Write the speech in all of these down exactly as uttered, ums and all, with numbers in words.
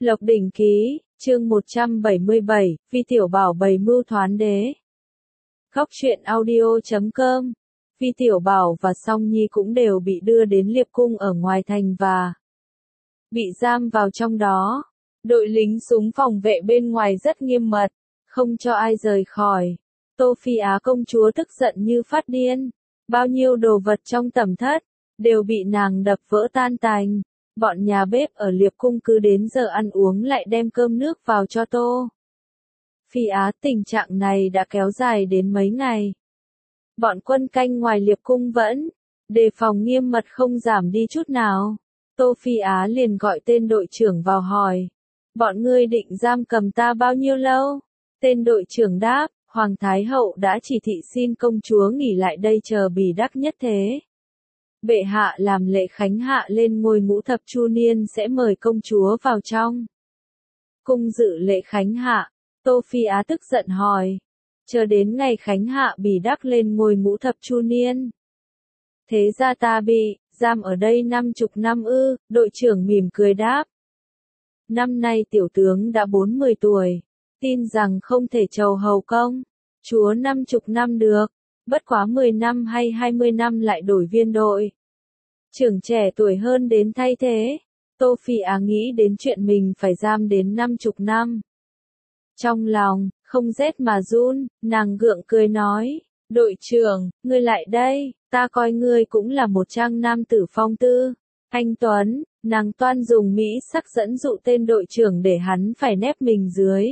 Lộc Đỉnh Ký, chương một trăm bảy mươi bảy, Vi Tiểu Bảo bày mưu thoán đế. Góc truyện audio chấm com. Vi Tiểu Bảo và Song Nhi cũng đều bị đưa đến Liệp Cung ở ngoài thành và bị giam vào trong đó. Đội lính súng phòng vệ bên ngoài rất nghiêm mật, không cho ai rời khỏi. Tô Phi Á công chúa tức giận như phát điên, bao nhiêu đồ vật trong tẩm thất đều bị nàng đập vỡ tan tành. Bọn nhà bếp ở Liệp Cung cứ đến giờ ăn uống lại đem cơm nước vào cho Tô Phi Á. Tình trạng này đã kéo dài đến mấy ngày. Bọn quân canh ngoài Liệp Cung vẫn đề phòng nghiêm mật không giảm đi chút nào. Tô Phi Á liền gọi tên đội trưởng vào hỏi, bọn ngươi định giam cầm ta bao nhiêu lâu? Tên đội trưởng đáp, Hoàng Thái Hậu đã chỉ thị xin công chúa nghỉ lại đây chờ bỉ đắc nhất thế. Bệ hạ làm lễ khánh hạ lên ngôi ngũ thập chu niên sẽ mời công chúa vào trong cung dự lễ khánh hạ. Tô Phi Á tức giận hỏi, chờ đến ngày khánh hạ bỉ đắc lên ngôi ngũ thập chu niên, thế ra ta bị giam ở đây năm chục năm ư? Đội trưởng mỉm cười đáp, năm nay tiểu tướng đã bốn mươi tuổi, tin rằng không thể trầu hầu công chúa năm chục năm được, bất quá mười năm hay hai mươi năm lại đổi viên đội trưởng trẻ tuổi hơn đến thay thế. Tô Phi Á nghĩ đến chuyện mình phải giam đến năm chục năm. Trong lòng không rét mà run, nàng gượng cười nói, đội trưởng, ngươi lại đây, ta coi ngươi cũng là một trang nam tử phong tư, anh Tuấn. Nàng toan dùng mỹ sắc dẫn dụ tên đội trưởng để hắn phải nép mình dưới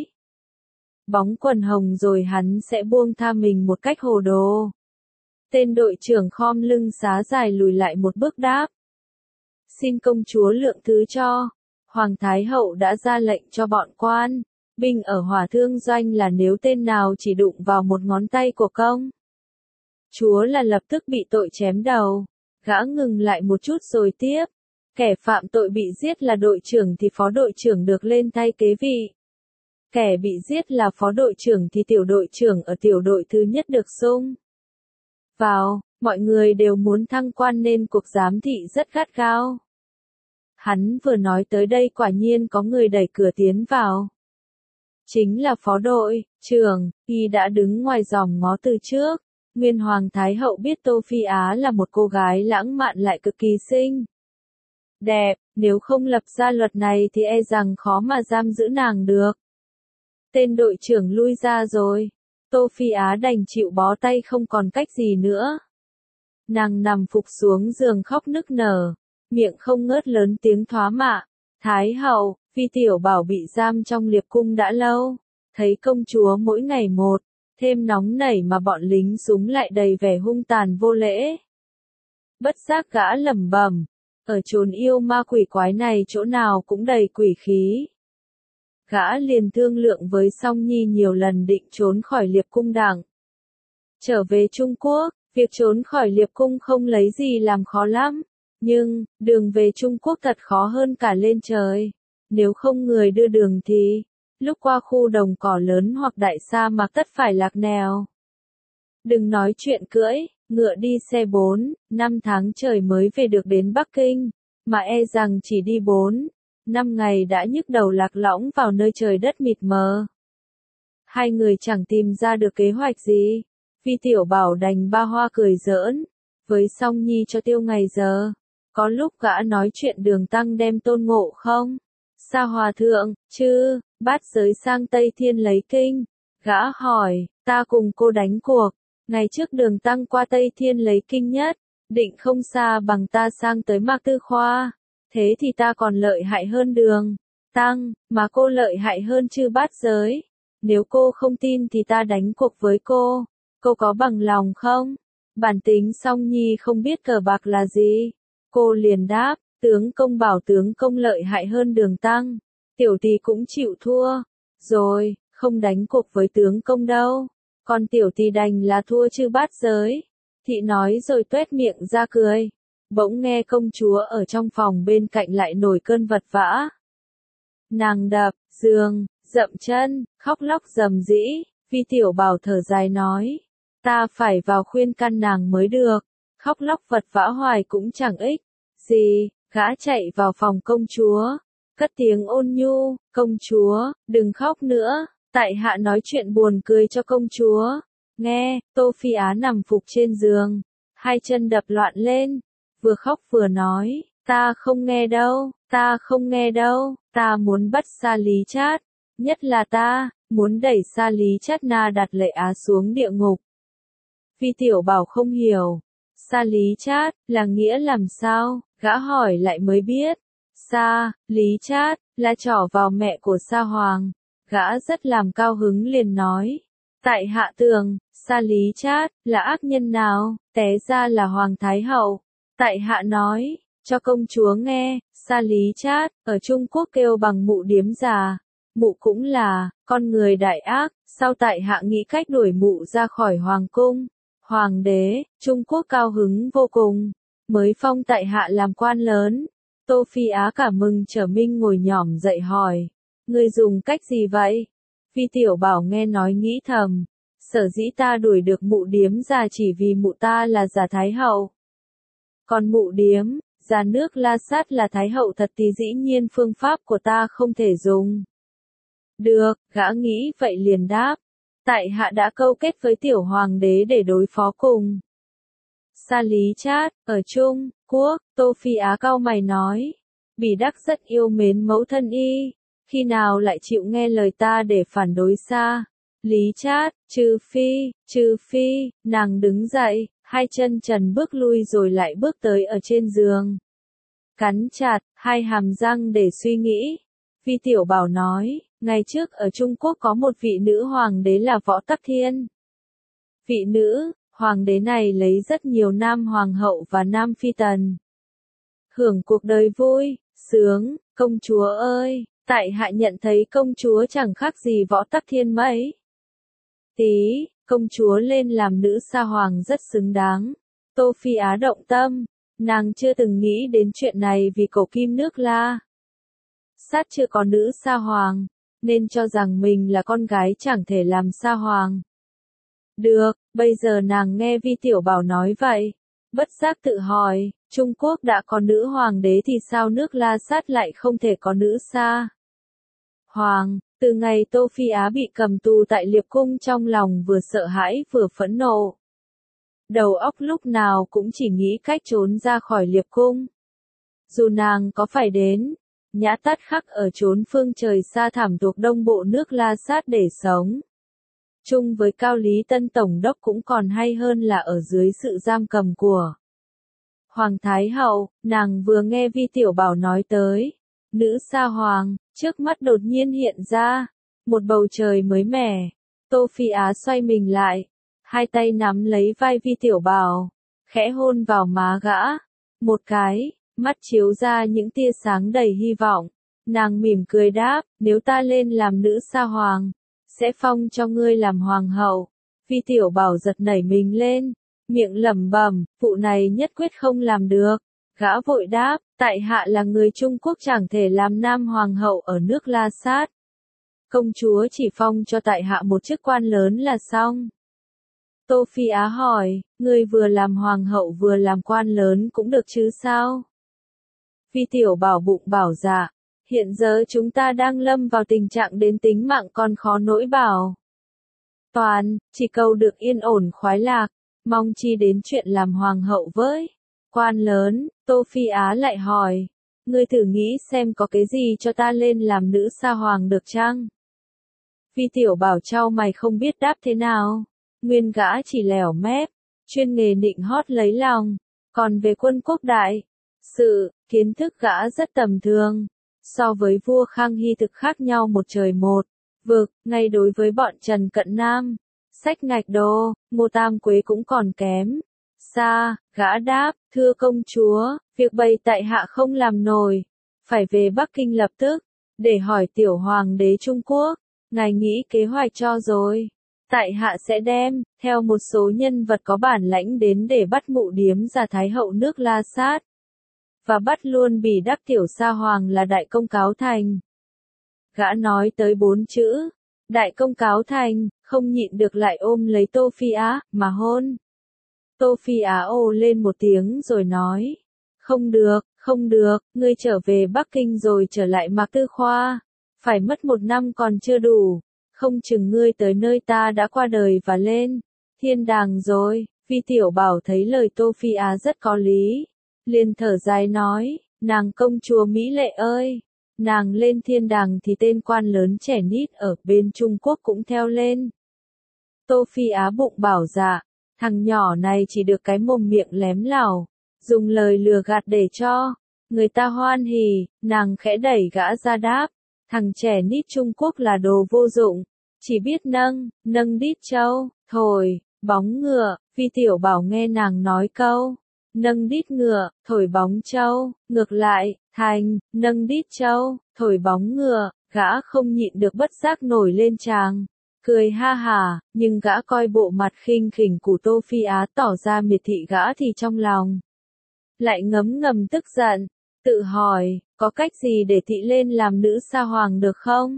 bóng quần hồng rồi hắn sẽ buông tha mình một cách hồ đồ. Tên đội trưởng khom lưng xá dài lùi lại một bước đáp, xin công chúa lượng thứ cho. Hoàng Thái Hậu đã ra lệnh cho bọn quan binh ở hỏa thương doanh là nếu tên nào chỉ đụng vào một ngón tay của công chúa là lập tức bị tội chém đầu. Gã ngừng lại một chút rồi tiếp, kẻ phạm tội bị giết là đội trưởng thì phó đội trưởng được lên thay kế vị. Kẻ bị giết là phó đội trưởng thì tiểu đội trưởng ở tiểu đội thứ nhất được xung vào. Mọi người đều muốn thăng quan nên cuộc giám thị rất gắt gao. Hắn vừa nói tới đây quả nhiên có người đẩy cửa tiến vào. Chính là phó đội trưởng, y đã đứng ngoài giòm ngó từ trước. Nguyên Hoàng Thái Hậu biết Tô Phi Á là một cô gái lãng mạn lại cực kỳ xinh đẹp, nếu không lập ra luật này thì e rằng khó mà giam giữ nàng được. Tên đội trưởng lui ra rồi, Tô Phi Á đành chịu bó tay không còn cách gì nữa. Nàng nằm phục xuống giường khóc nức nở, miệng không ngớt lớn tiếng thoá mạ, Thái Hậu, Vi Tiểu Bảo bị giam trong Liệp Cung đã lâu, thấy công chúa mỗi ngày một thêm nóng nảy mà bọn lính súng lại đầy vẻ hung tàn vô lễ. Bất giác gã lẩm bẩm, ở chốn yêu ma quỷ quái này chỗ nào cũng đầy quỷ khí. Gã liền thương lượng với Song Nhi nhiều lần định trốn khỏi Liệp Cung đặng trở về Trung Quốc. Việc trốn khỏi Liệp Cung không lấy gì làm khó lắm, nhưng đường về Trung Quốc thật khó hơn cả lên trời. Nếu không người đưa đường thì lúc qua khu đồng cỏ lớn hoặc đại sa mạc tất phải lạc nèo. Đừng nói chuyện cưỡi ngựa đi xe bốn, năm tháng trời mới về được đến Bắc Kinh, mà e rằng chỉ đi bốn, năm ngày đã nhức đầu lạc lõng vào nơi trời đất mịt mờ. Hai người chẳng tìm ra được kế hoạch gì. Vi Tiểu Bảo đành ba hoa cười giỡn với Song Nhi cho tiêu ngày giờ. Có lúc gã nói chuyện Đường Tăng đem Tôn Ngộ Không Sa Hòa Thượng, chứ, bát giới sang Tây Thiên lấy kinh. Gã hỏi, ta cùng cô đánh cuộc, ngày trước Đường Tăng qua Tây Thiên lấy kinh nhất, định không xa bằng ta sang tới Mạc Tư Khoa. Thế thì ta còn lợi hại hơn Đường Tăng, mà cô lợi hại hơn chư bát giới. Nếu cô không tin thì ta đánh cuộc với cô, cô có bằng lòng không? Bản tính Song Nhi không biết cờ bạc là gì. Cô liền đáp, tướng công bảo tướng công lợi hại hơn Đường Tăng, tiểu tỷ cũng chịu thua. Rồi, không đánh cuộc với tướng công đâu, còn tiểu tỷ đành là thua chư bát giới. Thị nói rồi tuét miệng ra cười. Bỗng nghe công chúa ở trong phòng bên cạnh lại nổi cơn vật vã. Nàng đập giường, dậm chân, khóc lóc rầm rĩ. Vi Tiểu Bảo thở dài nói, ta phải vào khuyên can nàng mới được. Khóc lóc vật vã hoài cũng chẳng ích gì. Gã chạy vào phòng công chúa, cất tiếng ôn nhu, công chúa, đừng khóc nữa, tại hạ nói chuyện buồn cười cho công chúa. Nghe, Tô Phi Á nằm phục trên giường, hai chân đập loạn lên, vừa khóc vừa nói, ta không nghe đâu, ta không nghe đâu, ta muốn bắt Sa Lý Chát, nhất là ta, muốn đẩy Sa Lý Chát Na Đạt Lệ Á xuống địa ngục. Vi Tiểu Bảo không hiểu, Sa Lý Chát, là nghĩa làm sao, gã hỏi lại mới biết, Sa, Lý Chát, là trỏ vào mẹ của Sa Hoàng, gã rất làm cao hứng liền nói, tại hạ tưởng, Sa Lý Chát, là ác nhân nào, té ra là Hoàng Thái Hậu, tại hạ nói, cho công chúa nghe, Sa Lý Chát, ở Trung Quốc kêu bằng mụ điếm già, mụ cũng là, con người đại ác, sao tại hạ nghĩ cách đuổi mụ ra khỏi Hoàng cung. Hoàng đế, Trung Quốc cao hứng vô cùng, mới phong tại hạ làm quan lớn. Tô Phi Á cả mừng trở minh ngồi nhỏm dậy hỏi, ngươi dùng cách gì vậy? Vi Tiểu Bảo nghe nói nghĩ thầm, sở dĩ ta đuổi được mụ điếm già chỉ vì mụ ta là già Thái Hậu. Còn mụ điếm, già nước La Sát là Thái Hậu thật thì dĩ nhiên phương pháp của ta không thể dùng. Được, gã nghĩ vậy liền đáp. Tại hạ đã câu kết với tiểu hoàng đế để đối phó cùng Sa Lý Chát, ở Trung Quốc, Tô Phi Á cau mày nói, Bỉ Đắc rất yêu mến mẫu thân y, khi nào lại chịu nghe lời ta để phản đối Sa Lý Chát, trừ phi, trừ phi, nàng đứng dậy, hai chân trần bước lui rồi lại bước tới ở trên giường. Cắn chặt, hai hàm răng để suy nghĩ. Vi Tiểu Bảo nói, ngày trước ở Trung Quốc có một vị nữ hoàng đế là Võ Tắc Thiên. Vị nữ, hoàng đế này lấy rất nhiều nam hoàng hậu và nam phi tần. Hưởng cuộc đời vui, sướng, công chúa ơi, tại hạ nhận thấy công chúa chẳng khác gì Võ Tắc Thiên mấy. Tí, công chúa lên làm nữ sa hoàng rất xứng đáng. Tô Phi Á động tâm, nàng chưa từng nghĩ đến chuyện này vì cổ kim nước La Sát chưa có nữ sa hoàng, nên cho rằng mình là con gái chẳng thể làm sa hoàng. Được, bây giờ nàng nghe Vi Tiểu Bảo nói vậy, bất giác tự hỏi, Trung Quốc đã có nữ hoàng đế thì sao nước La Sát lại không thể có nữ sa hoàng? Từ ngày Tô Phi Á bị cầm tù tại Liệp Cung trong lòng vừa sợ hãi vừa phẫn nộ. Đầu óc lúc nào cũng chỉ nghĩ cách trốn ra khỏi Liệp Cung. Dù nàng có phải đến Nhã Tát Khắc ở chốn phương trời xa thẳm thuộc đông bộ nước La Sát để sống, chung với Cao Lý Tân Tổng đốc cũng còn hay hơn là ở dưới sự giam cầm của Hoàng Thái Hậu. Nàng vừa nghe Vi Tiểu Bảo nói tới nữ sa hoàng, trước mắt đột nhiên hiện ra một bầu trời mới mẻ. Tô Phi Á xoay mình lại, hai tay nắm lấy vai Vi Tiểu Bảo, khẽ hôn vào má gã, một cái, mắt chiếu ra những tia sáng đầy hy vọng. Nàng mỉm cười đáp, nếu ta lên làm nữ sa hoàng, sẽ phong cho ngươi làm hoàng hậu. Vi Tiểu Bảo giật nảy mình lên, miệng lẩm bẩm, vụ này nhất quyết không làm được. Gã vội đáp, tại hạ là người Trung Quốc chẳng thể làm nam hoàng hậu ở nước La Sát. Công chúa chỉ phong cho tại hạ một chức quan lớn là xong. Tô Phi Á hỏi, ngươi vừa làm hoàng hậu vừa làm quan lớn cũng được chứ sao? Vi Tiểu Bảo bụng bảo dạ, hiện giờ chúng ta đang lâm vào tình trạng đến tính mạng còn khó nỗi bảo toàn, chỉ cầu được yên ổn khoái lạc, mong chi đến chuyện làm hoàng hậu với quan lớn. Tô Phi Á lại hỏi, ngươi thử nghĩ xem có cái gì cho ta lên làm nữ sa hoàng được chăng? Vi Tiểu Bảo trao mày không biết đáp thế nào, nguyên gã chỉ lẻo mép, chuyên nghề nịnh hót lấy lòng, còn về quân quốc đại sự, kiến thức gã rất tầm thường, so với vua Khang Hy thực khác nhau một trời một vực. Ngay đối với bọn Trần Cận Nam, sách ngạch đồ, Ngô Tam Quế cũng còn kém xa. Gã đáp, thưa công chúa, việc bày tại hạ không làm nổi, phải về Bắc Kinh lập tức, để hỏi tiểu hoàng đế Trung Quốc, ngài nghĩ kế hoạch cho rồi. Tại hạ sẽ đem, theo một số nhân vật có bản lãnh đến để bắt mụ điếm già Thái Hậu nước La Sát, và bắt luôn Bỉ Đắc tiểu sa hoàng là Đại Công Cáo Thành. Gã nói tới bốn chữ, Đại Công Cáo Thành, không nhịn được lại ôm lấy Tô Phi Á, mà hôn. Tô Phi Á ồ lên một tiếng rồi nói, không được, Không được, ngươi trở về Bắc Kinh rồi trở lại Mạc Tư Khoa. Phải mất một năm còn chưa đủ. Không chừng ngươi tới nơi ta đã qua đời và lên thiên đàng rồi. Vi Tiểu Bảo thấy lời Tô Phi Á rất có lý. Liền thở dài nói, nàng công chúa Mỹ Lệ ơi. Nàng lên thiên đàng thì tên quan lớn trẻ nít ở bên Trung Quốc cũng theo lên. Tô Phi Á bụng bảo dạ, thằng nhỏ này chỉ được cái mồm miệng lém lảo, dùng lời lừa gạt để cho người ta hoan hỉ, nàng khẽ đẩy gã ra đáp, thằng trẻ nít Trung Quốc là đồ vô dụng, chỉ biết nâng, nâng đít trâu, thổi, bóng ngựa. Vi Tiểu Bảo nghe nàng nói câu, nâng đít ngựa, thổi bóng trâu, ngược lại, thành, nâng đít trâu, thổi bóng ngựa, gã không nhịn được bất giác nổi lên tràng. Cười ha hà, nhưng gã coi bộ mặt khinh khỉnh của Tô Phi Á tỏ ra miệt thị gã thì trong lòng lại ngấm ngầm tức giận, tự hỏi, có cách gì để thị lên làm nữ sa hoàng được không?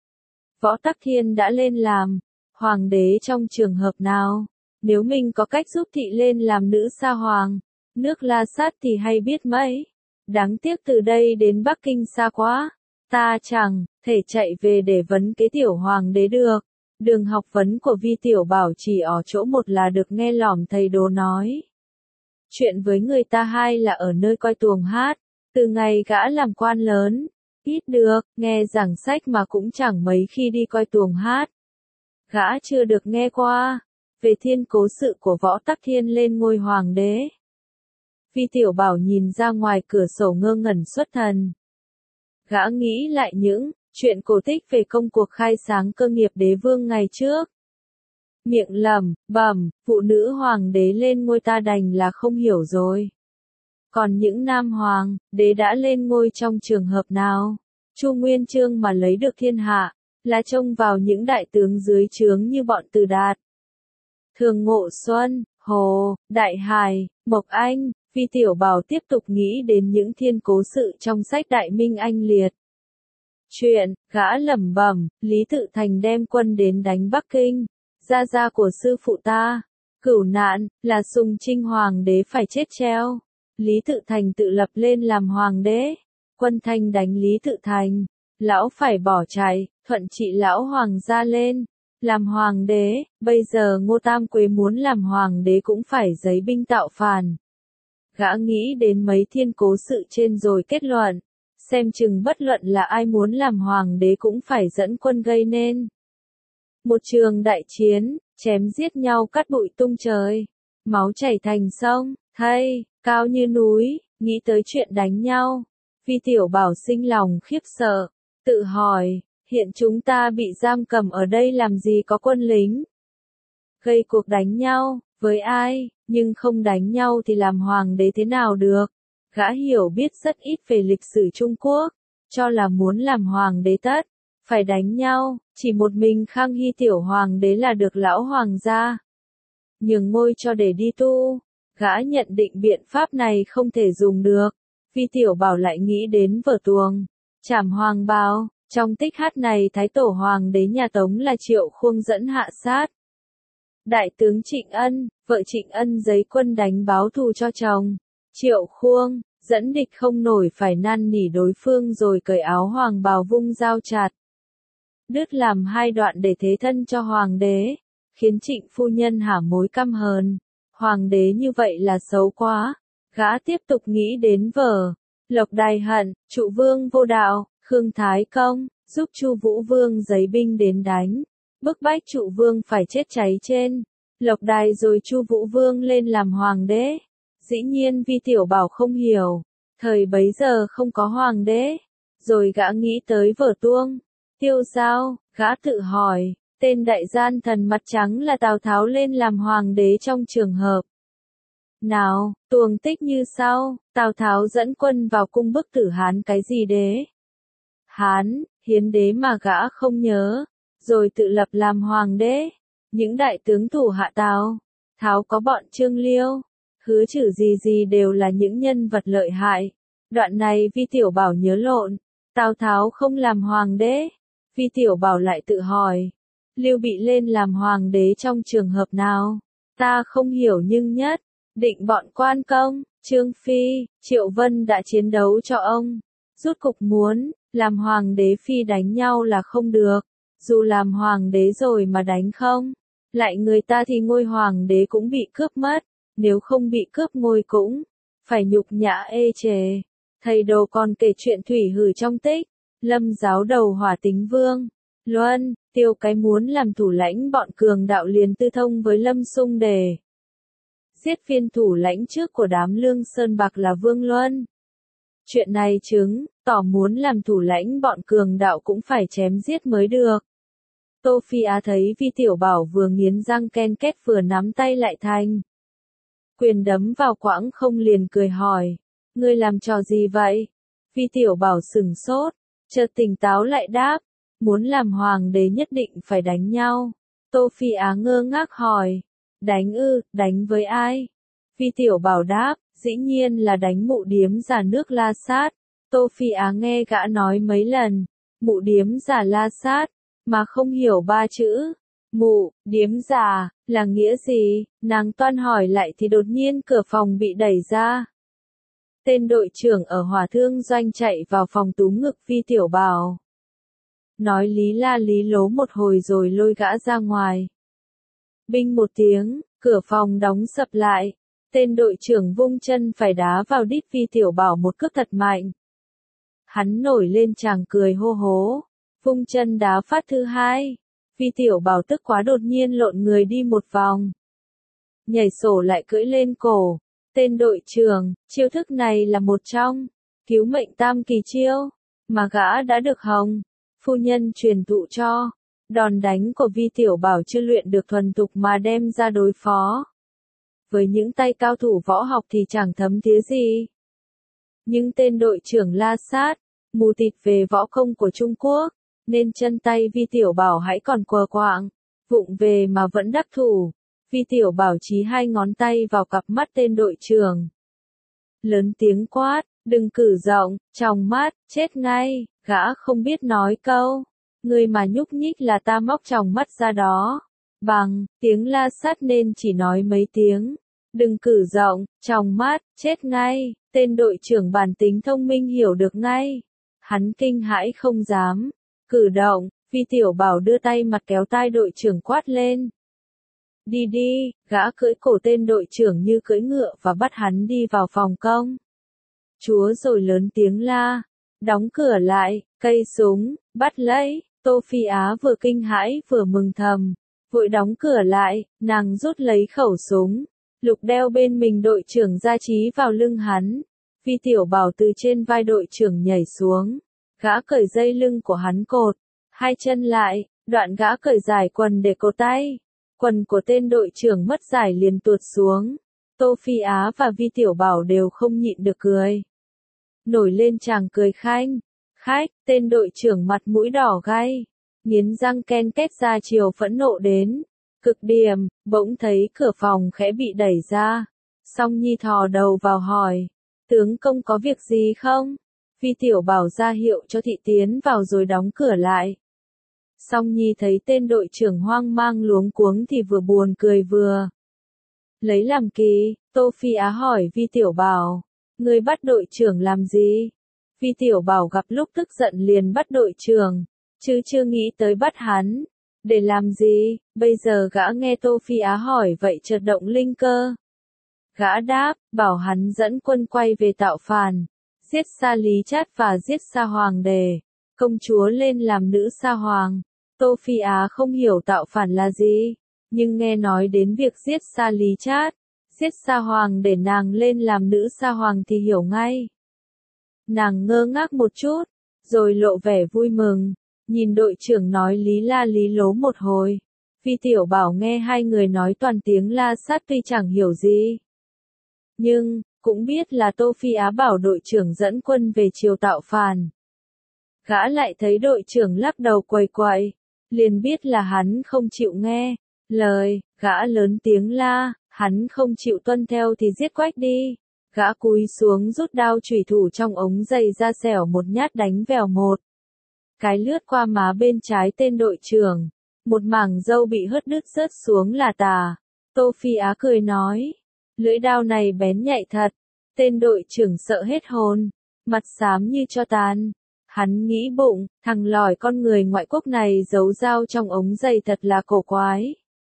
Võ Tắc Thiên đã lên làm hoàng đế trong trường hợp nào? Nếu mình có cách giúp thị lên làm nữ sa hoàng, nước La Sát thì hay biết mấy. Đáng tiếc từ đây đến Bắc Kinh xa quá, ta chẳng thể chạy về để vấn kế tiểu hoàng đế được. Đường học vấn của Vi Tiểu Bảo chỉ ở chỗ một là được nghe lỏm thầy đồ nói chuyện với người ta, hai là ở nơi coi tuồng hát. Từ ngày gã làm quan lớn, ít được nghe giảng sách mà cũng chẳng mấy khi đi coi tuồng hát. Gã chưa được nghe qua về thiên cố sự của Võ Tắc Thiên lên ngôi hoàng đế. Vi Tiểu Bảo nhìn ra ngoài cửa sổ ngơ ngẩn xuất thần. Gã nghĩ lại những chuyện cổ tích về công cuộc khai sáng cơ nghiệp đế vương ngày trước. Miệng lẩm bẩm, phụ nữ hoàng đế lên ngôi ta đành là không hiểu rồi. Còn những nam hoàng đế đã lên ngôi trong trường hợp nào? Chu Nguyên Chương mà lấy được thiên hạ, là trông vào những đại tướng dưới trướng như bọn Từ Đạt, Thường Ngộ Xuân, Hồ, Đại Hải, Mộc Anh. Vi Tiểu Bảo tiếp tục nghĩ đến những thiên cố sự trong sách Đại Minh Anh Liệt. Chuyện, gã lẩm bẩm, Lý Tự Thành đem quân đến đánh Bắc Kinh, gia gia của sư phụ ta, cửu nạn, là Sùng Trinh hoàng đế phải chết treo. Lý Tự Thành tự lập lên làm hoàng đế, quân Thanh đánh Lý Tự Thành, lão phải bỏ chạy, thuận trị lão hoàng gia lên làm hoàng đế. Bây giờ Ngô Tam Quế muốn làm hoàng đế cũng phải giấy binh tạo phản. Gã nghĩ đến mấy thiên cố sự trên rồi kết luận, xem chừng bất luận là ai muốn làm hoàng đế cũng phải dẫn quân gây nên một trường đại chiến, chém giết nhau cắt bụi tung trời, máu chảy thành sông, thây, cao như núi. Nghĩ tới chuyện đánh nhau, Vi Tiểu Bảo sinh lòng khiếp sợ, tự hỏi, hiện chúng ta bị giam cầm ở đây làm gì có quân lính gây cuộc đánh nhau với ai, nhưng không đánh nhau thì làm hoàng đế thế nào được? Gã hiểu biết rất ít về lịch sử Trung Quốc, cho là muốn làm hoàng đế tất phải đánh nhau, chỉ một mình Khang Hy tiểu hoàng đế là được lão hoàng gia nhường ngôi cho để đi tu. Gã nhận định biện pháp này không thể dùng được. Vi Tiểu Bảo lại nghĩ đến vở tuồng Trảm Hoàng Bào, trong tích hát này thái tổ hoàng đế nhà Tống là Triệu Khuông dẫn hạ sát đại tướng Trịnh Ân, vợ Trịnh Ân giấy quân đánh báo thù cho chồng. Triệu Khuông dẫn địch không nổi phải năn nỉ đối phương rồi cởi áo hoàng bào vung dao chặt đứt làm hai đoạn để thế thân cho hoàng đế, khiến Trịnh phu nhân hả mối căm hờn. Hoàng đế như vậy là xấu quá. Gã tiếp tục nghĩ đến vở Lộc Đài Hận, Trụ Vương vô đạo, Khương Thái Công giúp Chu Vũ Vương giấy binh đến đánh, bức bách Trụ Vương phải chết cháy trên Lộc Đài rồi Chu Vũ Vương lên làm hoàng đế. Dĩ nhiên Vi Tiểu Bảo không hiểu, thời bấy giờ không có hoàng đế. Rồi gã nghĩ tới vở tuông Tiêu Dao, gã tự hỏi, tên đại gian thần mặt trắng là Tào Tháo lên làm hoàng đế trong trường hợp nào? Tuồng tích như sau: Tào Tháo dẫn quân vào cung bức tử Hán cái gì đế Hán, hiến đế mà gã không nhớ, rồi tự lập làm hoàng đế. Những đại tướng thủ hạ Tào Tháo có bọn Trương Liêu, Hứa Chử gì gì đều là những nhân vật lợi hại. Đoạn này Vi Tiểu Bảo nhớ lộn, Tào Tháo không làm hoàng đế. Vi Tiểu Bảo lại tự hỏi, Lưu Bị lên làm hoàng đế trong trường hợp nào? Ta không hiểu nhưng nhất định bọn Quan Công, Trương Phi, Triệu Vân đã chiến đấu cho ông. Rút cục muốn, làm hoàng đế phi đánh nhau là không được. Dù làm hoàng đế rồi mà đánh không lại người ta thì ngôi hoàng đế cũng bị cướp mất. Nếu không bị cướp ngôi cũng phải nhục nhã ê chề. Thầy đồ còn kể chuyện thủy hử trong tích. Lâm giáo đầu hỏa tính vương Luân, Tiêu cái muốn làm thủ lãnh bọn cường đạo liền tư thông với Lâm Xung để giết phiên thủ lãnh trước của đám Lương Sơn Bạc là Vương Luân. Chuyện này chứng tỏ muốn làm thủ lãnh bọn cường đạo cũng phải chém giết mới được. Tô Phi Á thấy Vi Tiểu Bảo vừa nghiến răng ken két vừa nắm tay lại thành quyền đấm vào quãng không liền cười hỏi, ngươi làm trò gì vậy? Vi Tiểu Bảo sừng sốt, chợt tỉnh táo lại đáp, muốn làm hoàng đế nhất định phải đánh nhau. Tô Phi Á ngơ ngác hỏi, đánh ư, đánh với ai? Vi Tiểu Bảo đáp, dĩ nhiên là đánh mụ điếm già nước La Sát. Tô Phi Á nghe gã nói mấy lần, mụ điếm già La Sát, mà không hiểu ba chữ. Mụ, điếm già, là nghĩa gì? Nàng toan hỏi lại thì đột nhiên cửa phòng bị đẩy ra. Tên đội trưởng ở hỏa thương doanh chạy vào phòng túm ngực Vi Tiểu Bảo. Nói lý la lý lố một hồi rồi lôi gã ra ngoài. Binh một tiếng, cửa phòng đóng sập lại. Tên đội trưởng vung chân phải đá vào đít Vi Tiểu Bảo một cước thật mạnh. Hắn nổi lên chàng cười hô hố. Vung chân đá phát thứ hai. Vi Tiểu Bảo tức quá đột nhiên lộn người đi một vòng. Nhảy sổ lại cưỡi lên cổ. Tên đội trưởng, chiêu thức này là một trong cứu mệnh tam kỳ chiêu mà gã đã được Hồng phu nhân truyền thụ cho. Đòn đánh của Vi Tiểu Bảo chưa luyện được thuần thục mà đem ra đối phó với những tay cao thủ võ học thì chẳng thấm thía gì. Nhưng tên đội trưởng La Sát, mù tịt về võ công của Trung Quốc, nên chân tay Vi Tiểu Bảo hãy còn quờ quạng, vụng về mà vẫn đắc thủ. Vi Tiểu Bảo chí hai ngón tay vào cặp mắt tên đội trưởng. Lớn tiếng quát, đừng cử rộng, tròng mắt, chết ngay, gã không biết nói câu. Người mà nhúc nhích là ta móc tròng mắt ra đó. Bằng, tiếng La Sát nên chỉ nói mấy tiếng. Đừng cử rộng, tròng mắt, chết ngay, tên đội trưởng bản tính thông minh hiểu được ngay. Hắn kinh hãi không dám cử động, Vi Tiểu Bảo đưa tay mặt kéo tai đội trưởng quát lên. Đi đi, gã cưỡi cổ tên đội trưởng như cưỡi ngựa và bắt hắn đi vào phòng công chúa rồi lớn tiếng la, đóng cửa lại, cây súng, bắt lấy. Tô Phi Á vừa kinh hãi vừa mừng thầm, vội đóng cửa lại, nàng rút lấy khẩu súng, lục đeo bên mình đội trưởng ra chí vào lưng hắn. Vi Tiểu Bảo từ trên vai đội trưởng nhảy xuống, gã cởi dây lưng của hắn cột hai chân lại, đoạn gã cởi dài quần để cột tay. Quần của tên đội trưởng mất giải liền tuột xuống. Tô Phi Á và Vi Tiểu Bảo đều không nhịn được cười. Nổi lên chàng cười khanh. Khách, tên đội trưởng mặt mũi đỏ gay, nghiến răng ken két ra chiều phẫn nộ đến cực điểm, bỗng thấy cửa phòng khẽ bị đẩy ra. Song Nhi thò đầu vào hỏi, tướng công có việc gì không? Vi Tiểu Bảo ra hiệu cho thị tiến vào rồi đóng cửa lại. Song Nhi thấy tên đội trưởng hoang mang luống cuống thì vừa buồn cười vừa lấy làm kỳ. Tô Phi Á hỏi Vi Tiểu Bảo, ngươi bắt đội trưởng làm gì? Vi Tiểu Bảo gặp lúc tức giận liền bắt đội trưởng, chứ chưa nghĩ tới bắt hắn để làm gì. Bây giờ gã nghe Tô Phi Á hỏi vậy chợt động linh cơ. Gã đáp, bảo hắn dẫn quân quay về tạo phản, giết Sa Lý Chát và giết Sa Hoàng để công chúa lên làm nữ Sa Hoàng. Tô Phi Á không hiểu tạo phản là gì, nhưng nghe nói đến việc giết Sa Lý Chát, giết Sa Hoàng để nàng lên làm nữ Sa Hoàng thì hiểu ngay. Nàng ngơ ngác một chút, rồi lộ vẻ vui mừng, nhìn đội trưởng nói lý la lý lố một hồi. Vi Tiểu Bảo nghe hai người nói toàn tiếng La Sát tuy chẳng hiểu gì, nhưng cũng biết là Tô Phi Á bảo đội trưởng dẫn quân về triều tạo phản. Gã lại thấy đội trưởng lắc đầu quầy quậy, liền biết là hắn không chịu nghe lời. Gã lớn tiếng la, hắn không chịu tuân theo thì giết quách đi. Gã cúi xuống rút đao chủy thủ trong ống giày ra xẻo một nhát đánh vèo một cái lướt qua má bên trái tên đội trưởng. Một mảng râu bị hất đứt rớt xuống là tà. Tô Phi Á cười nói, lưỡi đao này bén nhạy thật. Tên đội trưởng sợ hết hồn, mặt xám như tro tàn. Hắn nghĩ bụng, thằng lỏi con người ngoại quốc này giấu dao trong ống giày thật là cổ quái.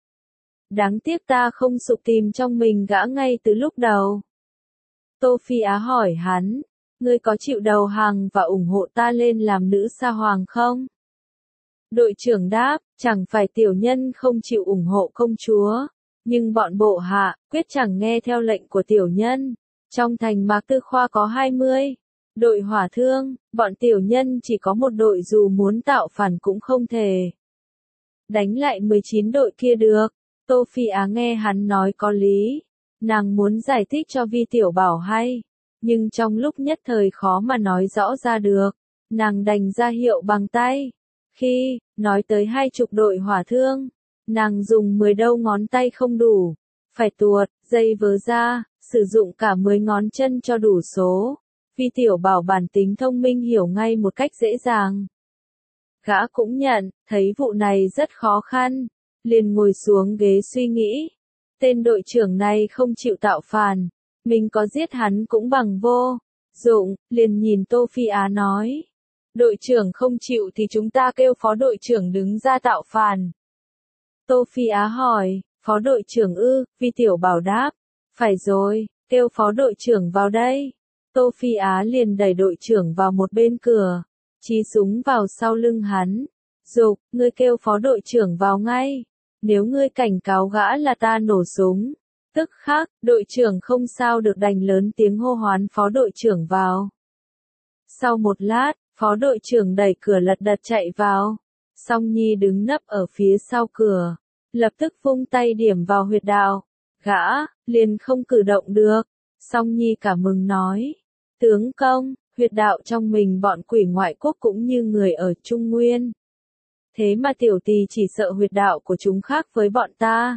Đáng tiếc ta không sục tìm trong mình gã ngay từ lúc đầu. Tô Phi Á hỏi hắn, ngươi có chịu đầu hàng và ủng hộ ta lên làm nữ sa hoàng không? Đội trưởng đáp, chẳng phải tiểu nhân không chịu ủng hộ công chúa, nhưng bọn bộ hạ, quyết chẳng nghe theo lệnh của tiểu nhân. Trong thành Mạc Tư Khoa có hai mươi đội hỏa thương, bọn tiểu nhân chỉ có một đội dù muốn tạo phản cũng không thể đánh lại mười chín đội kia được. Tô Phi Á nghe hắn nói có lý, nàng muốn giải thích cho Vi Tiểu Bảo hay, nhưng trong lúc nhất thời khó mà nói rõ ra được, nàng đành ra hiệu bằng tay. Khi nói tới hai chục đội hỏa thương, nàng dùng mười đầu ngón tay không đủ, phải tuột dây vớ ra, sử dụng cả mười ngón chân cho đủ số. Vi Tiểu Bảo bản tính thông minh hiểu ngay một cách dễ dàng. Gã cũng nhận, thấy vụ này rất khó khăn, liền ngồi xuống ghế suy nghĩ. Tên đội trưởng này không chịu tạo phản, mình có giết hắn cũng bằng vô dụng, liền nhìn Tô Phi Á nói. Đội trưởng không chịu thì chúng ta kêu phó đội trưởng đứng ra tạo phản. Tô Phi Á hỏi, phó đội trưởng ư? Vi Tiểu Bảo đáp, phải rồi, kêu phó đội trưởng vào đây. Tô Phi Á liền đẩy đội trưởng vào một bên cửa, chí súng vào sau lưng hắn. Dục, ngươi kêu phó đội trưởng vào ngay. Nếu ngươi cảnh cáo gã là ta nổ súng. Tức khắc, đội trưởng không sao được đành lớn tiếng hô hoán phó đội trưởng vào. Sau một lát, phó đội trưởng đẩy cửa lật đật chạy vào. Song Nhi đứng nấp ở phía sau cửa, lập tức vung tay điểm vào huyệt đạo. Gã, liền không cử động được. Song Nhi cả mừng nói. Tướng công, huyệt đạo trong mình bọn quỷ ngoại quốc cũng như người ở Trung Nguyên. Thế mà tiểu tỳ chỉ sợ huyệt đạo của chúng khác với bọn ta.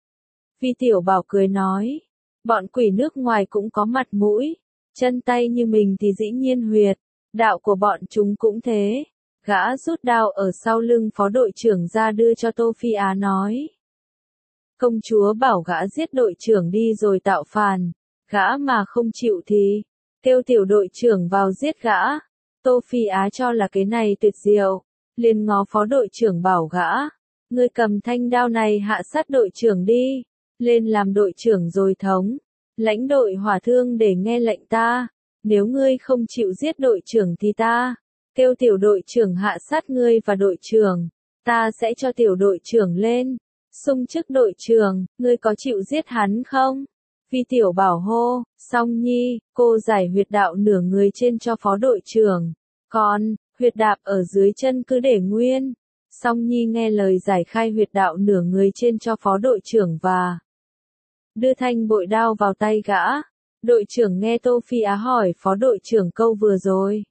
Vi Tiểu Bảo cười nói, bọn quỷ nước ngoài cũng có mặt mũi, chân tay như mình thì dĩ nhiên huyệt, đạo của bọn chúng cũng thế. Gã rút đao ở sau lưng phó đội trưởng ra đưa cho Tô Phi Á nói. Công chúa bảo gã giết đội trưởng đi rồi tạo phản, gã mà không chịu thì, kêu tiểu đội trưởng vào giết gã. Tô Phi Á cho là cái này tuyệt diệu, liền ngó phó đội trưởng bảo gã, ngươi cầm thanh đao này hạ sát đội trưởng đi, lên làm đội trưởng rồi thống lãnh đội hỏa thương để nghe lệnh ta, nếu ngươi không chịu giết đội trưởng thì ta kêu tiểu đội trưởng hạ sát ngươi và đội trưởng, ta sẽ cho tiểu đội trưởng lên xung chức đội trưởng, ngươi có chịu giết hắn không? Vi Tiểu Bảo hô, Song Nhi, cô giải huyệt đạo nửa người trên cho phó đội trưởng, còn huyệt đạp ở dưới chân cứ để nguyên. Song Nhi nghe lời giải khai huyệt đạo nửa người trên cho phó đội trưởng và đưa thanh bội đao vào tay gã. Đội trưởng nghe Tô Phi Á hỏi phó đội trưởng câu vừa rồi.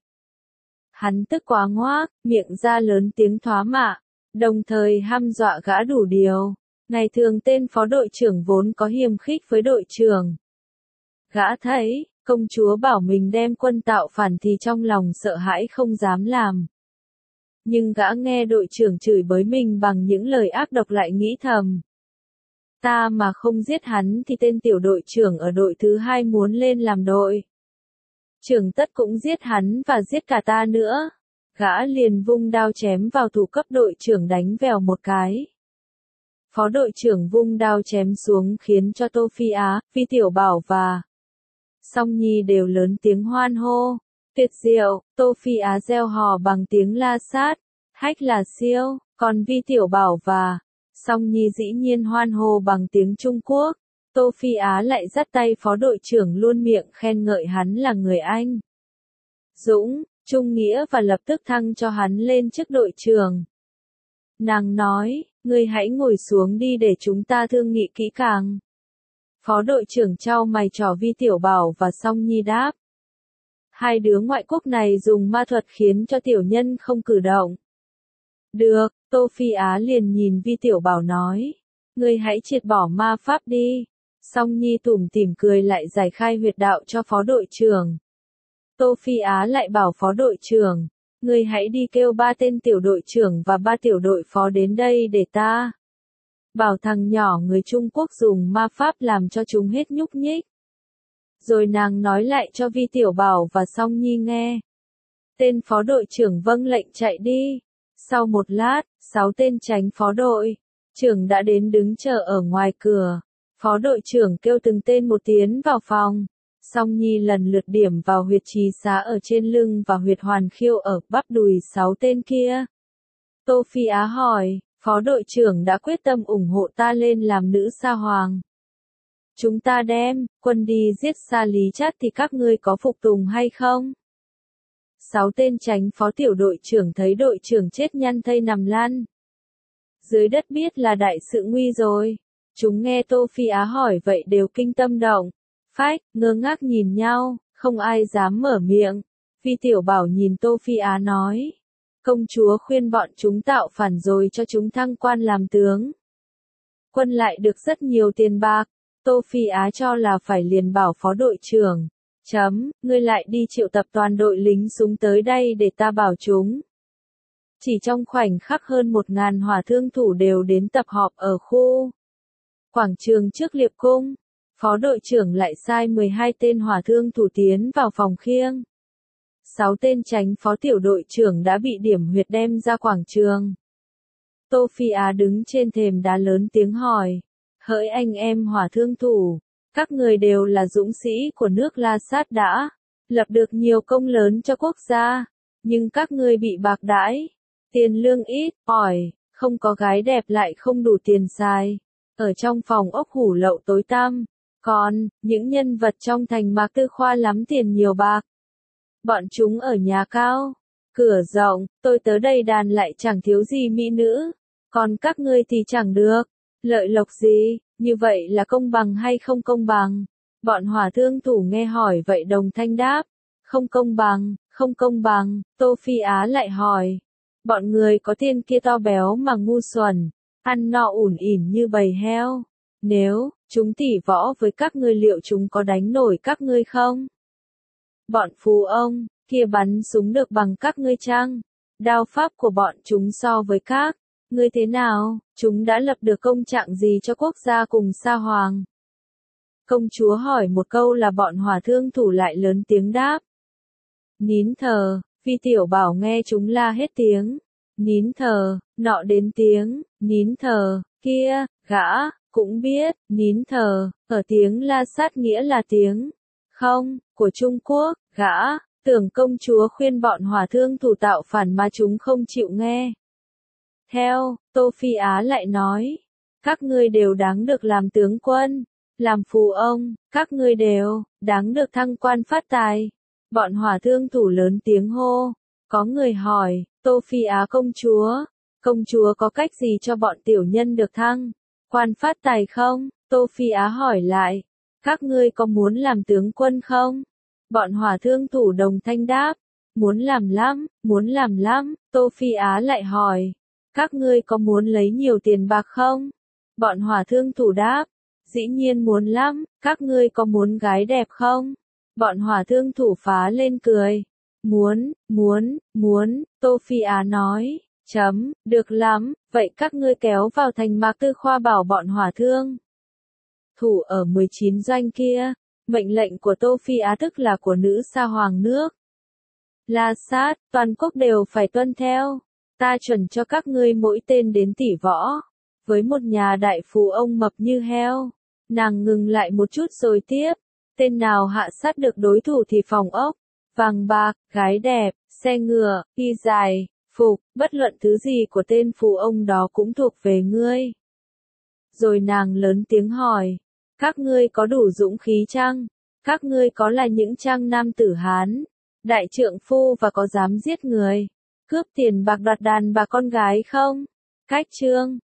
Hắn tức quá ngoác, miệng ra lớn tiếng thoá mạ, đồng thời hăm dọa gã đủ điều. Ngày thường tên phó đội trưởng vốn có hiềm khích với đội trưởng. Gã thấy, công chúa bảo mình đem quân tạo phản thì trong lòng sợ hãi không dám làm. Nhưng gã nghe đội trưởng chửi bới mình bằng những lời ác độc lại nghĩ thầm. Ta mà không giết hắn thì tên tiểu đội trưởng ở đội thứ hai muốn lên làm đội trưởng tất cũng giết hắn và giết cả ta nữa. Gã liền vung đao chém vào thủ cấp đội trưởng đánh vèo một cái. Phó đội trưởng vung đao chém xuống khiến cho Tô Phi Á, Vi Tiểu Bảo và Song Nhi đều lớn tiếng hoan hô. Tuyệt diệu, Tô Phi Á reo hò bằng tiếng la sát, hách là siêu, còn Vi Tiểu Bảo và Song Nhi dĩ nhiên hoan hô bằng tiếng Trung Quốc. Tô Phi Á lại dắt tay phó đội trưởng luôn miệng khen ngợi hắn là người Anh dũng, trung nghĩa và lập tức thăng cho hắn lên chức đội trưởng. Nàng nói, ngươi hãy ngồi xuống đi để chúng ta thương nghị kỹ càng. Phó đội trưởng trao mày trò Vi Tiểu Bảo và Song Nhi đáp. Hai đứa ngoại quốc này dùng ma thuật khiến cho tiểu nhân không cử động. Được, Tô Phi Á liền nhìn Vi Tiểu Bảo nói. Ngươi hãy triệt bỏ ma pháp đi. Song Nhi tủm tỉm cười lại giải khai huyệt đạo cho phó đội trưởng. Tô Phi Á lại bảo phó đội trưởng. Ngươi hãy đi kêu ba tên tiểu đội trưởng và ba tiểu đội phó đến đây để ta bảo thằng nhỏ người Trung Quốc dùng ma pháp làm cho chúng hết nhúc nhích. Rồi nàng nói lại cho Vi Tiểu Bảo và Song Nhi nghe. Tên phó đội trưởng vâng lệnh chạy đi. Sau một lát, sáu tên tránh phó đội trưởng đã đến đứng chờ ở ngoài cửa. Phó đội trưởng kêu từng tên một tiến vào phòng. Song Nhi lần lượt điểm vào huyệt trì xá ở trên lưng và huyệt hoàn khiêu ở bắp đùi sáu tên kia. Tô Phi Á hỏi, phó đội trưởng đã quyết tâm ủng hộ ta lên làm nữ sa hoàng. Chúng ta đem quân đi giết Sa Lý Trát thì các ngươi có phục tùng hay không? Sáu tên tránh phó tiểu đội trưởng thấy đội trưởng chết nhăn thây nằm lăn dưới đất biết là đại sự nguy rồi. Chúng nghe Tô Phi Á hỏi vậy đều kinh tâm động, phách, ngơ ngác nhìn nhau, không ai dám mở miệng. Vi Tiểu Bảo nhìn Tô Phi Á nói, công chúa khuyên bọn chúng tạo phản rồi cho chúng thăng quan làm tướng. Quân lại được rất nhiều tiền bạc. Tô Phi Á cho là phải liền bảo phó đội trưởng, chấm, ngươi lại đi triệu tập toàn đội lính súng tới đây để ta bảo chúng. Chỉ trong khoảnh khắc hơn một ngàn hỏa thương thủ đều đến tập họp ở khu quảng trường trước Liệp Cung. Phó đội trưởng lại sai mười hai tên hỏa thương thủ tiến vào phòng khiêng. sáu tên tránh phó tiểu đội trưởng đã bị điểm huyệt đem ra quảng trường. Tô Phi Á đứng trên thềm đá lớn tiếng hỏi, hỡi anh em hỏa thương thủ, các người đều là dũng sĩ của nước La Sát đã lập được nhiều công lớn cho quốc gia, nhưng các ngươi bị bạc đãi, tiền lương ít, ỏi, không có gái đẹp lại không đủ tiền xài, ở trong phòng ốc hủ lậu tối tăm, còn những nhân vật trong thành Mạc Tư Khoa lắm tiền nhiều bạc. Bọn chúng ở nhà cao, cửa rộng, tôi tới đây đàn lại chẳng thiếu gì mỹ nữ, còn các ngươi thì chẳng được lợi lộc gì, như vậy là công bằng hay không công bằng? Bọn hỏa thương thủ nghe hỏi vậy đồng thanh đáp, không công bằng, không công bằng. Tô Phi Á lại hỏi, bọn người có tiền kia to béo mà ngu xuẩn, ăn no ủn ỉn như bầy heo, nếu chúng tỉ võ với các ngươi liệu chúng có đánh nổi các ngươi không? Bọn phú ông kia bắn súng được bằng các ngươi chăng? Đao pháp của bọn chúng so với các ngươi thế nào? Chúng đã lập được công trạng gì cho quốc gia cùng sa hoàng? Công chúa hỏi một câu là bọn hỏa thương thủ lại lớn tiếng đáp. Nín thờ. Vi Tiểu Bảo nghe chúng la hết tiếng. Nín thờ, nọ đến tiếng, nín thờ, kia, gã, cũng biết, nín thờ, ở tiếng La Sát nghĩa là tiếng, không, của Trung Quốc, gã, tưởng công chúa khuyên bọn hỏa thương thủ tạo phản mà chúng không chịu nghe. Theo, Tô Phi Á lại nói, các ngươi đều đáng được làm tướng quân, làm phù ông, các ngươi đều đáng được thăng quan phát tài. Bọn hỏa thương thủ lớn tiếng hô, có người hỏi, Tô Phi Á công chúa, công chúa có cách gì cho bọn tiểu nhân được thăng quan phát tài không? Tô Phi Á hỏi lại, các ngươi có muốn làm tướng quân không? Bọn hỏa thương thủ đồng thanh đáp, muốn làm lắm, muốn làm lắm. Tô Phi Á lại hỏi, các ngươi có muốn lấy nhiều tiền bạc không? Bọn hỏa thương thủ đáp, dĩ nhiên muốn lắm. Các ngươi có muốn gái đẹp không? Bọn hỏa thương thủ phá lên cười. Muốn, muốn, muốn. Tô Phi Á nói, chấm, được lắm, vậy các ngươi kéo vào thành Mạc Tư Khoa bảo bọn hỏa thương thủ ở mười chín doanh kia. Mệnh lệnh của Tô Phi Á tức là của nữ sa hoàng nước La Sát, toàn quốc đều phải tuân theo. Ta chuẩn cho các ngươi mỗi tên đến tỷ võ với một nhà đại phú ông mập như heo. Nàng ngừng lại một chút rồi tiếp, tên nào hạ sát được đối thủ thì phòng ốc, vàng bạc, gái đẹp, xe ngựa, y dài, phục, bất luận thứ gì của tên phú ông đó cũng thuộc về ngươi. Rồi nàng lớn tiếng hỏi, các ngươi có đủ dũng khí chăng? Các ngươi có là những trang nam tử Hán, đại trượng phu và có dám giết người, cướp tiền bạc đoạt đàn bà con gái không? Cách chương